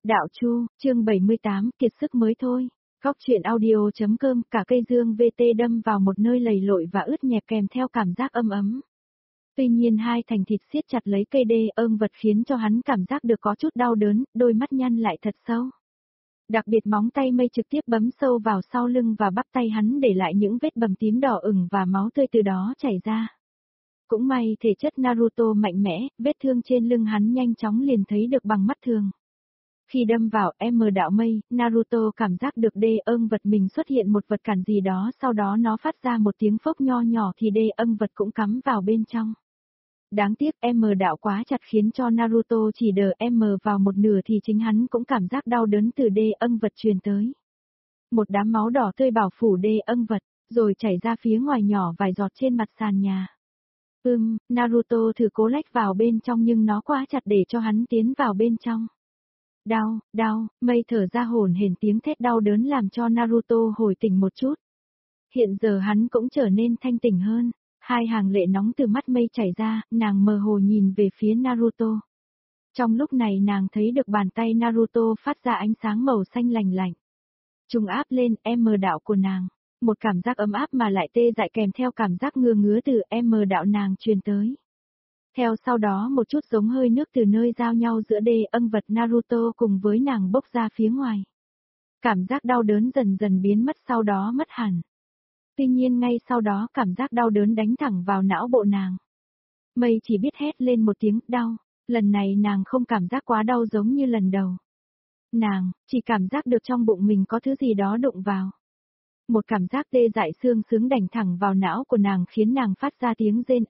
Đạo Chu, chương 78, kiệt sức mới thôi. Góc truyện audio.com, cả cây dương VT đâm vào một nơi lầy lội và ướt nhẹp kèm theo cảm giác âm ấm. Tuy nhiên hai thành thịt siết chặt lấy cây đê âng vật khiến cho hắn cảm giác được có chút đau đớn, đôi mắt nhăn lại thật sâu. Đặc biệt móng tay mây trực tiếp bấm sâu vào sau lưng và bắp tay hắn để lại những vết bầm tím đỏ ửng và máu tươi từ đó chảy ra. Cũng may thể chất Naruto mạnh mẽ, vết thương trên lưng hắn nhanh chóng liền thấy được bằng mắt thường. Khi đâm vào đạo mây, Naruto cảm giác được đê âng vật mình xuất hiện một vật cản gì đó, sau đó nó phát ra một tiếng phốc nho nhỏ thì đê âng vật cũng cắm vào bên trong. Đáng tiếc đạo quá chặt khiến cho Naruto chỉ đờ vào một nửa thì chính hắn cũng cảm giác đau đớn từ đê âng vật truyền tới. Một đám máu đỏ tươi bảo phủ đê âng vật, rồi chảy ra phía ngoài nhỏ vài giọt trên mặt sàn nhà. Naruto thử cố lách vào bên trong nhưng nó quá chặt để cho hắn tiến vào bên trong. Đau, mây thở ra hổn hển tiếng thét đau đớn làm cho Naruto hồi tỉnh một chút. Hiện giờ hắn cũng trở nên thanh tỉnh hơn, hai hàng lệ nóng từ mắt mây chảy ra, nàng mơ hồ nhìn về phía Naruto. Trong lúc này nàng thấy được bàn tay Naruto phát ra ánh sáng màu xanh lành lạnh. Trung áp lên đạo của nàng, một cảm giác ấm áp mà lại tê dại kèm theo cảm giác ngứa từ đạo nàng truyền tới. Theo sau đó một chút giống hơi nước từ nơi giao nhau giữa đê âng vật Naruto cùng với nàng bốc ra phía ngoài. Cảm giác đau đớn dần dần biến mất sau đó mất hẳn. Tuy nhiên ngay sau đó cảm giác đau đớn đánh thẳng vào não bộ nàng. Mây chỉ biết hét lên một tiếng đau, lần này nàng không cảm giác quá đau giống như lần đầu. Nàng chỉ cảm giác được trong bụng mình có thứ gì đó đụng vào. Một cảm giác tê dại xương xứng đành thẳng vào não của nàng khiến nàng phát ra tiếng rên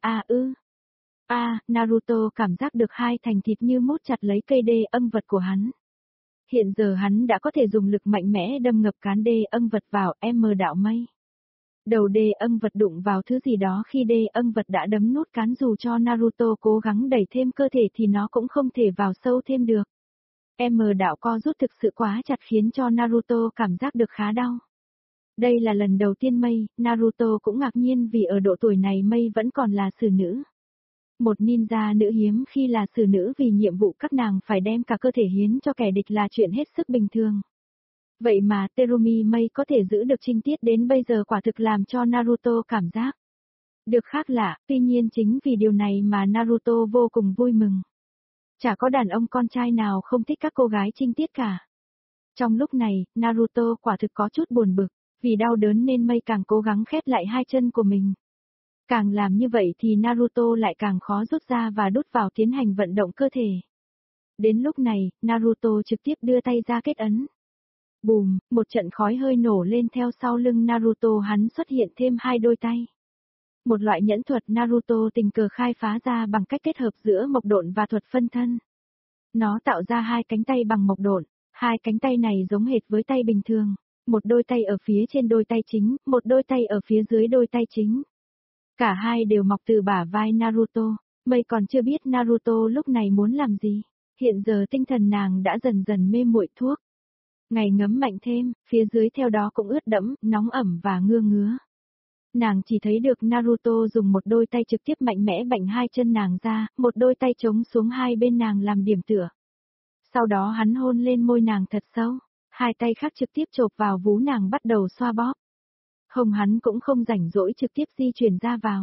Naruto cảm giác được hai thành thịt như mút chặt lấy cây đê âng vật của hắn. Hiện giờ hắn đã có thể dùng lực mạnh mẽ đâm ngập cán đê âng vật vào đạo mây. Đầu đê âng vật đụng vào thứ gì đó khi đê âng vật đã đấm nút cán dù cho Naruto cố gắng đẩy thêm cơ thể thì nó cũng không thể vào sâu thêm được. Đạo co rút thực sự quá chặt khiến cho Naruto cảm giác được khá đau. Đây là lần đầu tiên Naruto cũng ngạc nhiên vì ở độ tuổi này mây vẫn còn là xử nữ. Một ninja nữ hiếm khi là xử nữ vì nhiệm vụ các nàng phải đem cả cơ thể hiến cho kẻ địch là chuyện hết sức bình thường. Vậy mà Terumi Mei có thể giữ được trinh tiết đến bây giờ quả thực làm cho Naruto cảm giác được khác lạ, tuy nhiên chính vì điều này mà Naruto vô cùng vui mừng. Chả có đàn ông con trai nào không thích các cô gái trinh tiết cả. Trong lúc này, Naruto quả thực có chút buồn bực, vì đau đớn nên Mei càng cố gắng khép lại hai chân của mình. Càng làm như vậy thì Naruto lại càng khó rút ra và đút vào tiến hành vận động cơ thể. Đến lúc này, Naruto trực tiếp đưa tay ra kết ấn. Bùm, một trận khói hơi nổ lên theo sau lưng Naruto hắn xuất hiện thêm hai đôi tay. Một loại nhẫn thuật Naruto tình cờ khai phá ra bằng cách kết hợp giữa mộc độn và thuật phân thân. Nó tạo ra hai cánh tay bằng mộc độn, hai cánh tay này giống hệt với tay bình thường, một đôi tay ở phía trên đôi tay chính, một đôi tay ở phía dưới đôi tay chính. Cả hai đều mọc từ bả vai Naruto, Mei còn chưa biết Naruto lúc này muốn làm gì, hiện giờ tinh thần nàng đã dần dần mê muội thuốc. Ngày ngấm mạnh thêm, phía dưới theo đó cũng ướt đẫm, nóng ẩm và ngứa. Nàng chỉ thấy được Naruto dùng một đôi tay trực tiếp mạnh mẽ bạnh hai chân nàng ra, một đôi tay chống xuống hai bên nàng làm điểm tựa. Sau đó hắn hôn lên môi nàng thật sâu, hai tay khác trực tiếp chộp vào vú nàng bắt đầu xoa bóp. Hông hắn cũng không rảnh rỗi trực tiếp di chuyển ra vào.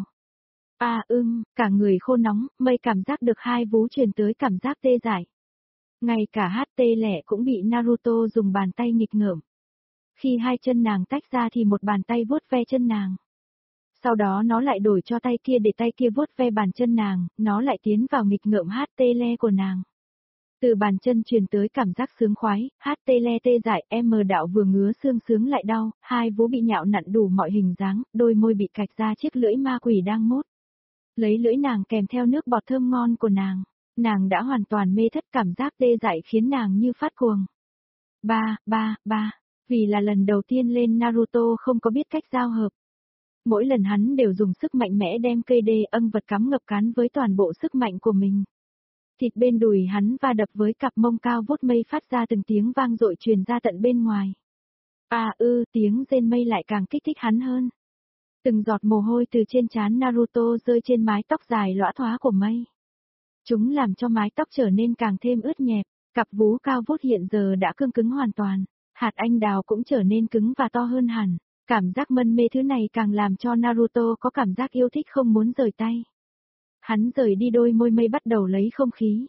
Cả người khô nóng, Mei cảm giác được hai vú truyền tới cảm giác tê dại. Ngay cả HT lẻ cũng bị Naruto dùng bàn tay nghịch ngợm. Khi hai chân nàng tách ra thì một bàn tay vuốt ve chân nàng. Sau đó nó lại đổi cho tay kia để tay kia vuốt ve bàn chân nàng, nó lại tiến vào nghịch ngợm HT le của nàng. Từ bàn chân truyền tới cảm giác sướng khoái, HT le tê dại, đạo vừa ngứa xương sướng lại đau, hai vú bị nhạo nặn đủ mọi hình dáng, đôi môi bị cạch ra chiếc lưỡi ma quỷ đang mút. Lấy lưỡi nàng kèm theo nước bọt thơm ngon của nàng đã hoàn toàn mê thất, cảm giác tê dại khiến nàng như phát cuồng. Vì là lần đầu tiên lên Naruto không có biết cách giao hợp. Mỗi lần hắn đều dùng sức mạnh mẽ đem cây đê âng vật cắm ngập cán với toàn bộ sức mạnh của mình. Thịt bên đùi hắn va đập với cặp mông cao vút Mei phát ra từng tiếng vang dội truyền ra tận bên ngoài. Tiếng rên Mei lại càng kích thích hắn hơn. Từng giọt mồ hôi từ trên trán Naruto rơi trên mái tóc dài lõa thoá của Mei. Chúng làm cho mái tóc trở nên càng thêm ướt nhẹp, Cặp vú cao vút hiện giờ đã cương cứng hoàn toàn, hạt anh đào cũng trở nên cứng và to hơn hẳn. Cảm giác mân mê thứ này càng làm cho Naruto có cảm giác yêu thích không muốn rời tay. Hắn rời đi đôi môi mây bắt đầu lấy không khí.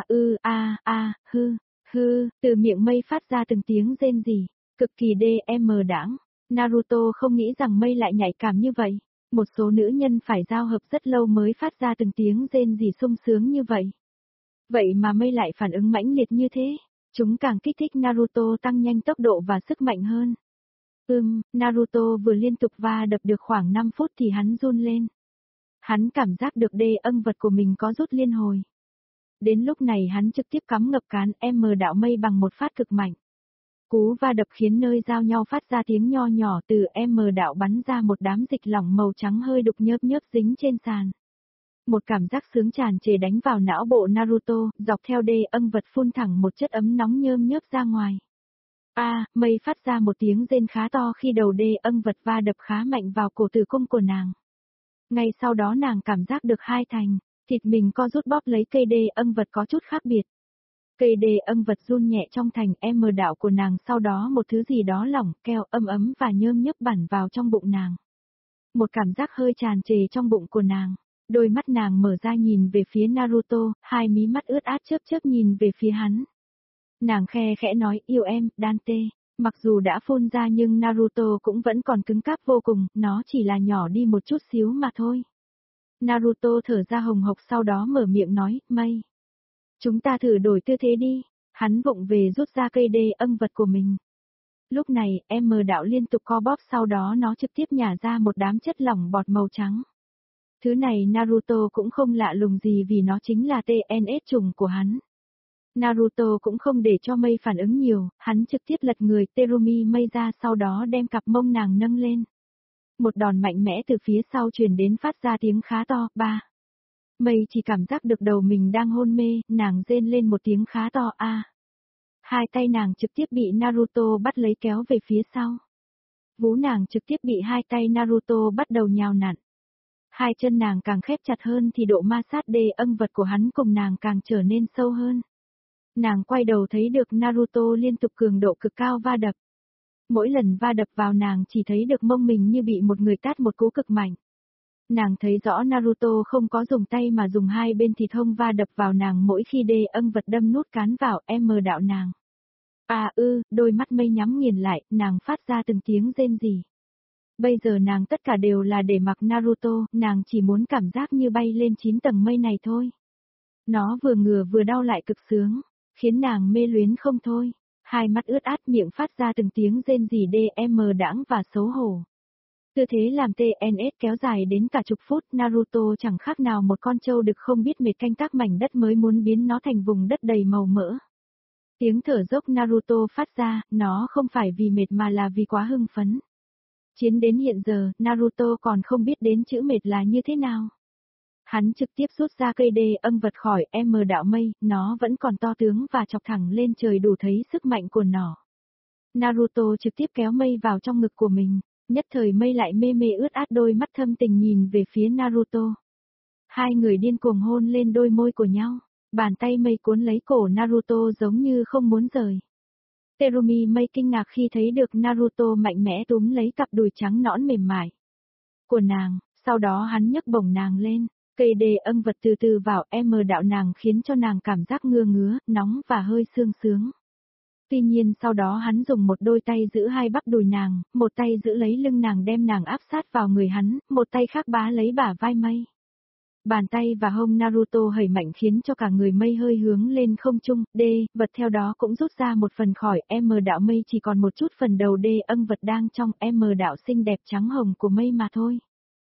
Hư, từ miệng mây phát ra từng tiếng rên rỉ, cực kỳ DM đãng. Naruto không nghĩ rằng mây lại nhạy cảm như vậy. Một số nữ nhân phải giao hợp rất lâu mới phát ra từng tiếng rên rỉ sung sướng như vậy. Vậy mà mây lại phản ứng mãnh liệt như thế, chúng càng kích thích Naruto tăng nhanh tốc độ và sức mạnh hơn. Naruto vừa liên tục va đập được khoảng 5 phút thì hắn run lên. Hắn cảm giác được âm vật của mình có rút liên hồi. Đến lúc này hắn trực tiếp cắm ngập cán đạo mây bằng một phát cực mạnh. Cú va đập khiến nơi giao nhau phát ra tiếng nho nhỏ, từ đạo bắn ra một đám dịch lỏng màu trắng hơi đục nhớp nhớp dính trên sàn. Một cảm giác sướng tràn trề đánh vào não bộ Naruto, dọc theo vật phun thẳng một chất ấm nóng nhơm nhớp ra ngoài. Mây phát ra một tiếng rên khá to khi đầu vật va đập khá mạnh vào cổ tử cung của nàng. Ngay sau đó nàng cảm giác được hai thành, thịt mình co rút bóp lấy cây vật có chút khác biệt. Cây vật run nhẹ trong thành đạo của nàng, sau đó một thứ gì đó lỏng, keo, ấm và nhơm nhớp bắn vào trong bụng nàng. Một cảm giác hơi tràn trề trong bụng của nàng. Đôi mắt nàng mở ra nhìn về phía Naruto, hai mí mắt ướt át chớp chớp nhìn về phía hắn. Nàng khe khẽ nói, yêu em, Dante. Mặc dù đã phun ra nhưng Naruto cũng vẫn còn cứng cáp vô cùng, nó chỉ là nhỏ đi một chút xíu mà thôi. Naruto thở ra hồng hộc sau đó mở miệng nói, mây. Chúng ta thử đổi tư thế đi. Hắn vụng về rút ra cây vật của mình. Lúc này, đạo liên tục co bóp, sau đó nó trực tiếp nhả ra một đám chất lỏng bọt màu trắng. Thứ này Naruto cũng không lạ lùng gì vì nó chính là TNS trùng của hắn. Naruto cũng không để cho mây phản ứng nhiều, hắn trực tiếp lật người Terumi mây ra, sau đó đem cặp mông nàng nâng lên. Một đòn mạnh mẽ từ phía sau truyền đến phát ra tiếng khá to, Mây chỉ cảm giác được đầu mình đang hôn mê, nàng rên lên một tiếng khá to, Hai tay nàng trực tiếp bị Naruto bắt lấy kéo về phía sau. Vú nàng trực tiếp bị hai tay Naruto bắt đầu nhào nặn. Hai chân nàng càng khép chặt hơn thì độ ma sát vật của hắn cùng nàng càng trở nên sâu hơn. Nàng quay đầu thấy được Naruto liên tục cường độ cực cao va đập. Mỗi lần va đập vào nàng chỉ thấy được mông mình như bị một người tát một cú cực mạnh. Nàng thấy rõ Naruto không có dùng tay mà dùng hai bên thịt hông va đập vào nàng mỗi khi vật đâm nút cán vào đạo nàng. Đôi mắt mây nhắm nghiền lại, nàng phát ra từng tiếng rên rỉ. Bây giờ nàng tất cả đều là để mặc Naruto, nàng chỉ muốn cảm giác như bay lên 9 tầng mây này thôi. Nó vừa ngừa vừa đau lại cực sướng, khiến nàng mê luyến không thôi. Hai mắt ướt át, miệng phát ra từng tiếng rên rỉ đãng và xấu hổ. Tư thế làm TNS kéo dài đến cả chục phút, Naruto chẳng khác nào một con trâu đực không biết mệt canh tác mảnh đất mới muốn biến nó thành vùng đất đầy màu mỡ. Tiếng thở dốc Naruto phát ra, nó không phải vì mệt mà là vì quá hưng phấn. Chiến đến hiện giờ, Naruto còn không biết đến chữ mệt là như thế nào. Hắn trực tiếp rút ra cây vật khỏi đạo mây, nó vẫn còn to tướng và chọc thẳng lên trời đủ thấy sức mạnh của nó. Naruto trực tiếp kéo mây vào trong ngực của mình, nhất thời mây lại mê mê ướt át, đôi mắt thâm tình nhìn về phía Naruto. Hai người điên cuồng hôn lên đôi môi của nhau, bàn tay mây cuốn lấy cổ Naruto giống như không muốn rời. Terumi mây kinh ngạc khi thấy được Naruto mạnh mẽ túm lấy cặp đùi trắng nõn mềm mại của nàng, sau đó hắn nhấc bổng nàng lên, cây vật từ từ vào đạo nàng khiến cho nàng cảm giác ngứa, nóng và hơi sương sướng. Tuy nhiên sau đó hắn dùng một đôi tay giữ hai bắp đùi nàng, một tay giữ lấy lưng nàng đem nàng áp sát vào người hắn, một tay khác bá lấy bả vai mây. Bàn tay và hông Naruto hẩy mạnh khiến cho cả người mây hơi hướng lên không trung, vật theo đó cũng rút ra một phần khỏi đạo mây, chỉ còn một chút phần đầu vật đang trong đạo xinh đẹp trắng hồng của mây mà thôi.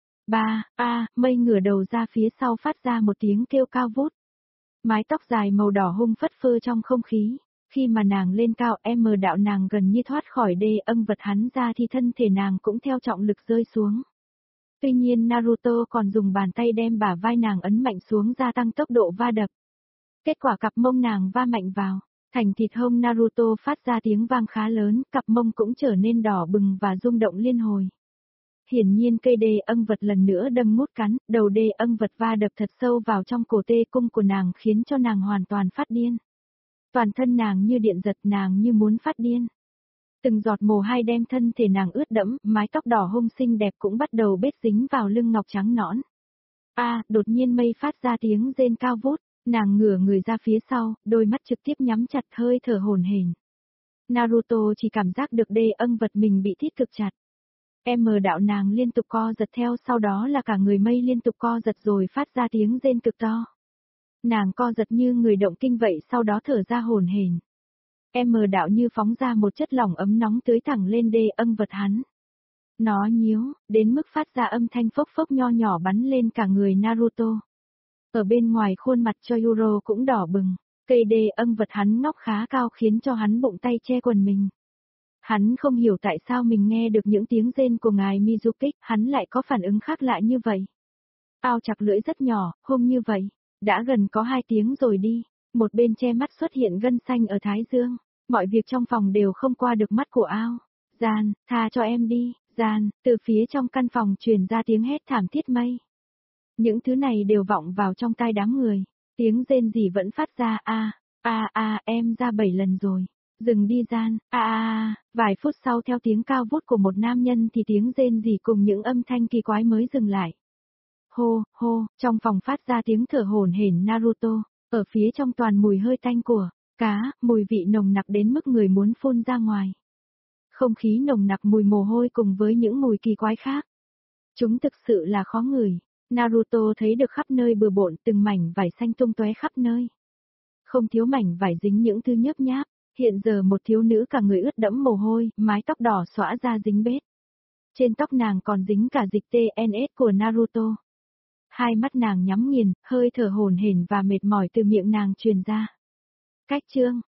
Mây ngửa đầu ra phía sau phát ra một tiếng kêu cao vút. Mái tóc dài màu đỏ hung phất phơ trong không khí, khi mà nàng lên cao đạo nàng gần như thoát khỏi vật hắn ra thì thân thể nàng cũng theo trọng lực rơi xuống. Tuy nhiên Naruto còn dùng bàn tay đem bả vai nàng ấn mạnh xuống gia tăng tốc độ va đập. Kết quả cặp mông nàng va mạnh vào, thành thịt hông Naruto phát ra tiếng vang khá lớn, cặp mông cũng trở nên đỏ bừng và rung động liên hồi. Hiển nhiên cây vật lần nữa đâm mút cắn, đầu vật va đập thật sâu vào trong cổ tê cung của nàng khiến cho nàng hoàn toàn phát điên. Toàn thân nàng như điện giật, nàng như muốn phát điên. Từng giọt mồ hôi đem thân thể nàng ướt đẫm, mái tóc đỏ hông xinh đẹp cũng bắt đầu bết dính vào lưng ngọc trắng nõn. Đột nhiên mây phát ra tiếng rên cao vút, nàng ngửa người ra phía sau, đôi mắt trực tiếp nhắm chặt, hơi thở hổn hển. Naruto chỉ cảm giác được đê âng vật mình bị thít cực chặt. Đạo nàng liên tục co giật theo, sau đó là cả người mây liên tục co giật rồi phát ra tiếng rên cực to. Nàng co giật như người động kinh vậy, sau đó thở ra hổn hển. Đạo như phóng ra một chất lỏng ấm nóng tưới thẳng lên đê âng vật hắn. Nó nhíu, đến mức phát ra âm thanh phốc phốc nho nhỏ bắn lên cả người Naruto. Ở bên ngoài khuôn mặt cho Yuro cũng đỏ bừng, cây đê âng vật hắn ngóc khá cao khiến cho hắn bụng tay che quần mình. Hắn không hiểu tại sao mình nghe được những tiếng rên của ngài Mizuki, hắn lại có phản ứng khác lạ như vậy. Ao chặt lưỡi rất nhỏ, hung như vậy, đã gần có 2 tiếng rồi đi, một bên che mắt xuất hiện gân xanh ở thái dương, mọi việc trong phòng đều không qua được mắt của ao. Gian, tha cho em đi, Gian, từ phía trong căn phòng truyền ra tiếng hét thảm thiết mây. Những thứ này đều vọng vào trong tai đám người, tiếng rên gì vẫn phát ra em ra 7 lần rồi. Dừng đi Gian, vài phút sau theo tiếng cao vút của một nam nhân thì tiếng rên rỉ cùng những âm thanh kỳ quái mới dừng lại. Hô, hô, trong phòng phát ra tiếng thở hổn hển Naruto, ở phía trong toàn mùi hơi tanh của cá, mùi vị nồng nặc đến mức người muốn phun ra ngoài. Không khí nồng nặc mùi mồ hôi cùng với những mùi kỳ quái khác. Chúng thực sự là khó ngửi. Naruto thấy được khắp nơi bừa bộn từng mảnh vải xanh tung tóe khắp nơi. Không thiếu mảnh vải dính những thứ nhớp nháp. Hiện giờ một thiếu nữ cả người ướt đẫm mồ hôi, mái tóc đỏ xõa ra dính bết. Trên tóc nàng còn dính cả dịch TNS của Naruto. Hai mắt nàng nhắm nghiền, hơi thở hổn hển và mệt mỏi từ miệng nàng truyền ra. Cách chương